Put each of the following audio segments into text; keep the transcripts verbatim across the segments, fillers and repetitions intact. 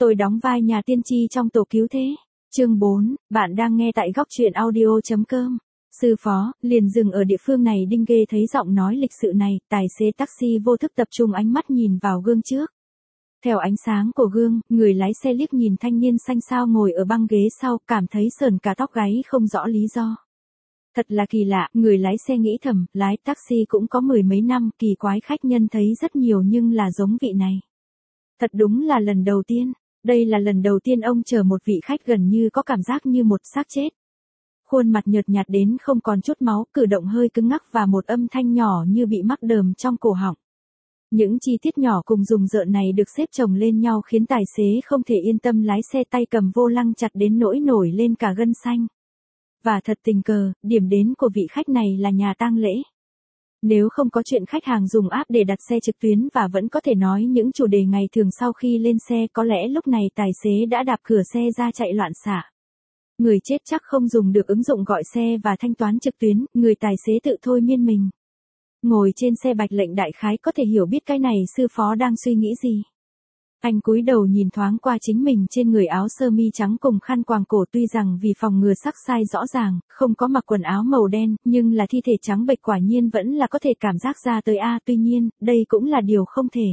Tôi đóng vai nhà tiên tri trong Tổ Cứu Thế. Chương bốn, bạn đang nghe tại góc truyện audio.com. Sư phó, liền dừng ở địa phương này. Đinh Ghê thấy giọng nói lịch sự này, tài xế taxi vô thức tập trung ánh mắt nhìn vào gương trước. Theo ánh sáng của gương, người lái xe liếc nhìn thanh niên xanh xao ngồi ở băng ghế sau, cảm thấy sởn cả tóc gáy không rõ lý do. Thật là kỳ lạ, người lái xe nghĩ thầm, lái taxi cũng có mười mấy năm, kỳ quái khách nhân thấy rất nhiều nhưng là giống vị này. Thật đúng là lần đầu tiên, đây là lần đầu tiên ông chờ một vị khách gần như có cảm giác như một xác chết. Khuôn mặt nhợt nhạt đến không còn chút máu, cử động hơi cứng ngắc và một âm thanh nhỏ như bị mắc đờm trong cổ họng. Những chi tiết nhỏ cùng rùng rợn này được xếp chồng lên nhau khiến tài xế không thể yên tâm lái xe, tay cầm vô lăng chặt đến nỗi nổi lên cả gân xanh. Và thật tình cờ, điểm đến của vị khách này là nhà tang lễ. Nếu không có chuyện khách hàng dùng app để đặt xe trực tuyến và vẫn có thể nói những chủ đề ngày thường, sau khi lên xe có lẽ lúc này tài xế đã đạp cửa xe ra chạy loạn xạ. Người chết chắc không dùng được ứng dụng gọi xe và thanh toán trực tuyến, người tài xế tự thôi miên mình. Ngồi trên xe Bạch Lệnh đại khái có thể hiểu biết cái này sư phó đang suy nghĩ gì. Anh cúi đầu nhìn thoáng qua chính mình trên người, áo sơ mi trắng cùng khăn quàng cổ, tuy rằng vì phòng ngừa sắc sai rõ ràng, không có mặc quần áo màu đen, nhưng là thi thể trắng bệch quả nhiên vẫn là có thể cảm giác ra tới a. Tuy nhiên, đây cũng là điều không thể.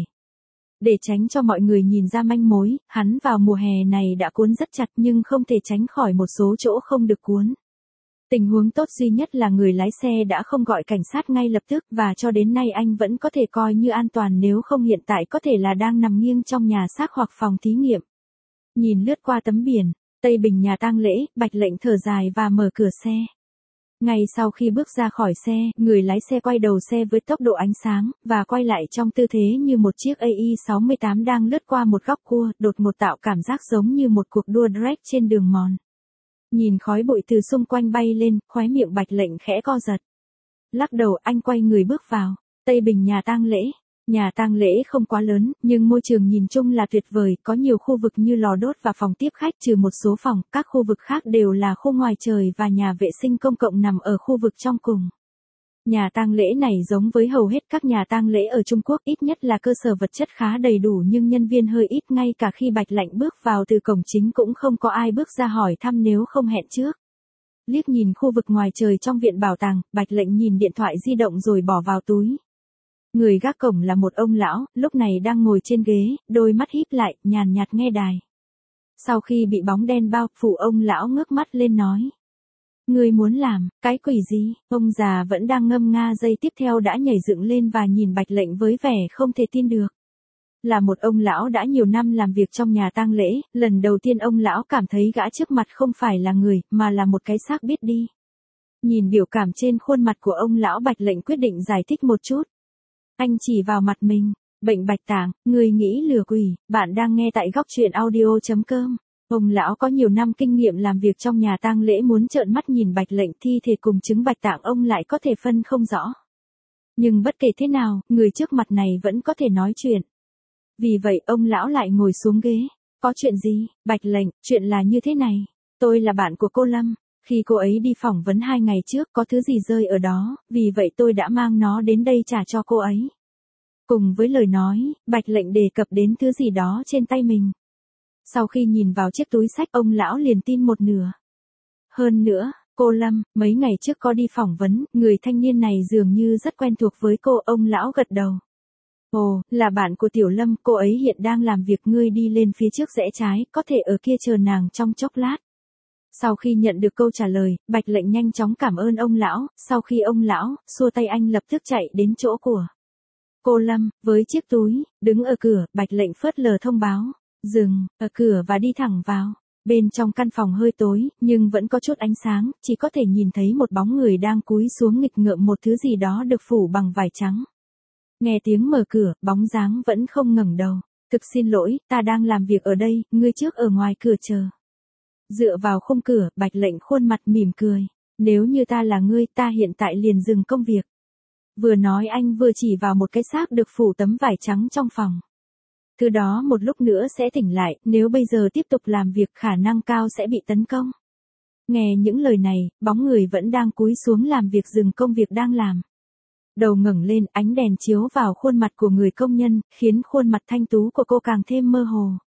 Để tránh cho mọi người nhìn ra manh mối, hắn vào mùa hè này đã cuốn rất chặt nhưng không thể tránh khỏi một số chỗ không được cuốn. Tình huống tốt duy nhất là người lái xe đã không gọi cảnh sát ngay lập tức, và cho đến nay anh vẫn có thể coi như an toàn, nếu không hiện tại có thể là đang nằm nghiêng trong nhà xác hoặc phòng thí nghiệm. Nhìn lướt qua tấm biển, Tây Bình nhà tang lễ, Bạch Lệnh thở dài và mở cửa xe. Ngay sau khi bước ra khỏi xe, người lái xe quay đầu xe với tốc độ ánh sáng, và quay lại trong tư thế như một chiếc A I sáu mươi tám đang lướt qua một góc cua, đột ngột tạo cảm giác giống như một cuộc đua drag trên đường mòn. Nhìn khói bụi từ xung quanh bay lên, khóe miệng Bạch Lệnh khẽ co giật. Lắc đầu, anh quay người bước vào Tây Bình nhà tang lễ. Nhà tang lễ không quá lớn, nhưng môi trường nhìn chung là tuyệt vời, có nhiều khu vực như lò đốt và phòng tiếp khách, trừ một số phòng, các khu vực khác đều là khu ngoài trời và nhà vệ sinh công cộng nằm ở khu vực trong cùng. Nhà tang lễ này giống với hầu hết các nhà tang lễ ở Trung Quốc, ít nhất là cơ sở vật chất khá đầy đủ nhưng nhân viên hơi ít, ngay cả khi Bạch Lệnh bước vào từ cổng chính cũng không có ai bước ra hỏi thăm nếu không hẹn trước. Liếc nhìn khu vực ngoài trời trong viện bảo tàng, Bạch Lệnh nhìn điện thoại di động rồi bỏ vào túi. Người gác cổng là một ông lão, lúc này đang ngồi trên ghế, đôi mắt híp lại, nhàn nhạt nghe đài. Sau khi bị bóng đen bao phủ, ông lão ngước mắt lên nói. Ngươi muốn làm cái quỷ gì? Ông già vẫn đang ngâm nga, giây tiếp theo đã nhảy dựng lên và nhìn Bạch Lệnh với vẻ không thể tin được. Là một ông lão đã nhiều năm làm việc trong nhà tang lễ, lần đầu tiên ông lão cảm thấy gã trước mặt không phải là người, mà là một cái xác biết đi. Nhìn biểu cảm trên khuôn mặt của ông lão, Bạch Lệnh quyết định giải thích một chút. Anh chỉ vào mặt mình. Bệnh bạch tạng, người nghĩ lừa quỷ, bạn đang nghe tại góc truyện audio.com. Ông lão có nhiều năm kinh nghiệm làm việc trong nhà tang lễ muốn trợn mắt nhìn Bạch Lệnh, thi thể cùng chứng bạch tạng ông lại có thể phân không rõ. Nhưng bất kể thế nào, người trước mặt này vẫn có thể nói chuyện. Vì vậy ông lão lại ngồi xuống ghế. Có chuyện gì? Bạch Lệnh, chuyện là như thế này. Tôi là bạn của cô Lâm. Khi cô ấy đi phỏng vấn hai ngày trước có thứ gì rơi ở đó, vì vậy tôi đã mang nó đến đây trả cho cô ấy. Cùng với lời nói, Bạch Lệnh đề cập đến thứ gì đó trên tay mình. Sau khi nhìn vào chiếc túi xách, ông lão liền tin một nửa. Hơn nữa, cô Lâm, mấy ngày trước có đi phỏng vấn, người thanh niên này dường như rất quen thuộc với cô. Ông lão gật đầu. Ồ, là bạn của Tiểu Lâm, cô ấy hiện đang làm việc, ngươi đi lên phía trước rẽ trái, có thể ở kia chờ nàng trong chốc lát. Sau khi nhận được câu trả lời, Bạch Lệnh nhanh chóng cảm ơn ông lão, sau khi ông lão xua tay anh lập tức chạy đến chỗ của cô Lâm, với chiếc túi, đứng ở cửa. Bạch Lệnh phớt lờ thông báo, dừng, ở cửa và đi thẳng vào. Bên trong căn phòng hơi tối, nhưng vẫn có chút ánh sáng, chỉ có thể nhìn thấy một bóng người đang cúi xuống nghịch ngợm một thứ gì đó được phủ bằng vải trắng. Nghe tiếng mở cửa, bóng dáng vẫn không ngẩng đầu. Thực xin lỗi, ta đang làm việc ở đây, ngươi trước ở ngoài cửa chờ. Dựa vào khung cửa, Bạch Lệnh khuôn mặt mỉm cười. Nếu như ta là ngươi, ta hiện tại liền dừng công việc. Vừa nói anh vừa chỉ vào một cái xác được phủ tấm vải trắng trong phòng. Thứ đó một lúc nữa sẽ tỉnh lại, nếu bây giờ tiếp tục làm việc khả năng cao sẽ bị tấn công. Nghe những lời này, bóng người vẫn đang cúi xuống làm việc dừng công việc đang làm. Đầu ngẩng lên, ánh đèn chiếu vào khuôn mặt của người công nhân, khiến khuôn mặt thanh tú của cô càng thêm mơ hồ.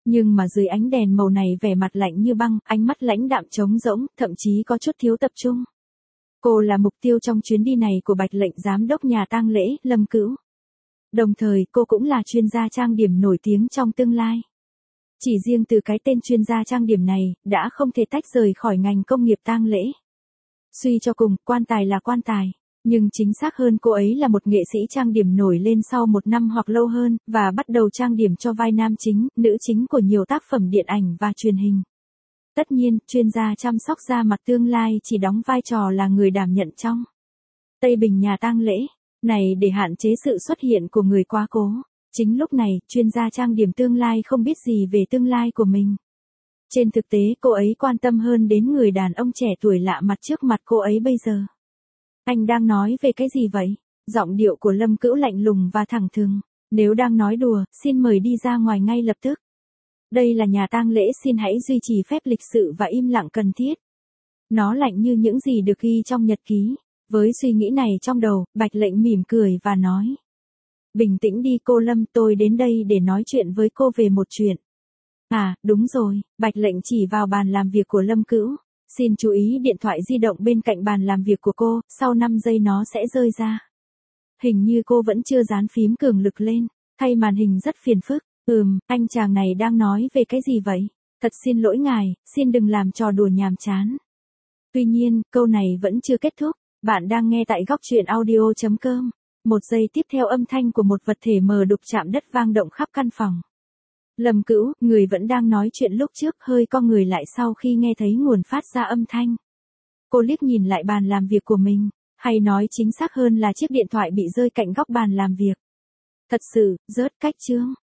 Nhưng mà dưới ánh đèn màu này vẻ mặt lạnh như băng, ánh mắt lãnh đạm trống rỗng, thậm chí có chút thiếu tập trung. Cô là mục tiêu trong chuyến đi này của Bạch lệnh giám đốc nhà tang lễ, Lâm Cữu. Đồng thời cô cũng là chuyên gia trang điểm nổi tiếng trong tương lai. Chỉ riêng từ cái tên chuyên gia trang điểm này, đã không thể tách rời khỏi ngành công nghiệp tang lễ. Suy cho cùng, quan tài là quan tài. Nhưng chính xác hơn cô ấy là một nghệ sĩ trang điểm nổi lên sau một năm hoặc lâu hơn, và bắt đầu trang điểm cho vai nam chính, nữ chính của nhiều tác phẩm điện ảnh và truyền hình. Tất nhiên, chuyên gia chăm sóc da mặt tương lai chỉ đóng vai trò là người đảm nhận trong Tây Bình nhà tang lễ, này để hạn chế sự xuất hiện của người quá cố. Chính lúc này, chuyên gia trang điểm tương lai không biết gì về tương lai của mình. Trên thực tế cô ấy quan tâm hơn đến người đàn ông trẻ tuổi lạ mặt trước mặt cô ấy bây giờ. Anh đang nói về cái gì vậy? Giọng điệu của Lâm Cữu lạnh lùng và thẳng thừng. Nếu đang nói đùa, xin mời đi ra ngoài ngay lập tức. Đây là nhà tang lễ, xin hãy duy trì phép lịch sự và im lặng cần thiết. Nó lạnh như những gì được ghi trong nhật ký. Với suy nghĩ này trong đầu, Bạch lệnh mỉm cười và nói. Bình tĩnh đi cô Lâm, tôi đến đây để nói chuyện với cô về một chuyện. À, đúng rồi, Bạch lệnh chỉ vào bàn làm việc của Lâm Cữu. Xin chú ý điện thoại di động bên cạnh bàn làm việc của cô, sau năm giây nó sẽ rơi ra. Hình như cô vẫn chưa dán phím cường lực lên, thay màn hình rất phiền phức. Ừm, anh chàng này đang nói về cái gì vậy? Thật xin lỗi ngài, xin đừng làm trò đùa nhàm chán. Tuy nhiên, câu này vẫn chưa kết thúc. Bạn đang nghe tại góc truyện audio chấm com. Một giây tiếp theo âm thanh của một vật thể mờ đục chạm đất vang động khắp căn phòng. Lâm Cữu, người vẫn đang nói chuyện lúc trước, hơi co người lại sau khi nghe thấy nguồn phát ra âm thanh. Cô liếc nhìn lại bàn làm việc của mình, hay nói chính xác hơn là chiếc điện thoại bị rơi cạnh góc bàn làm việc. Thật sự, rớt cách chương.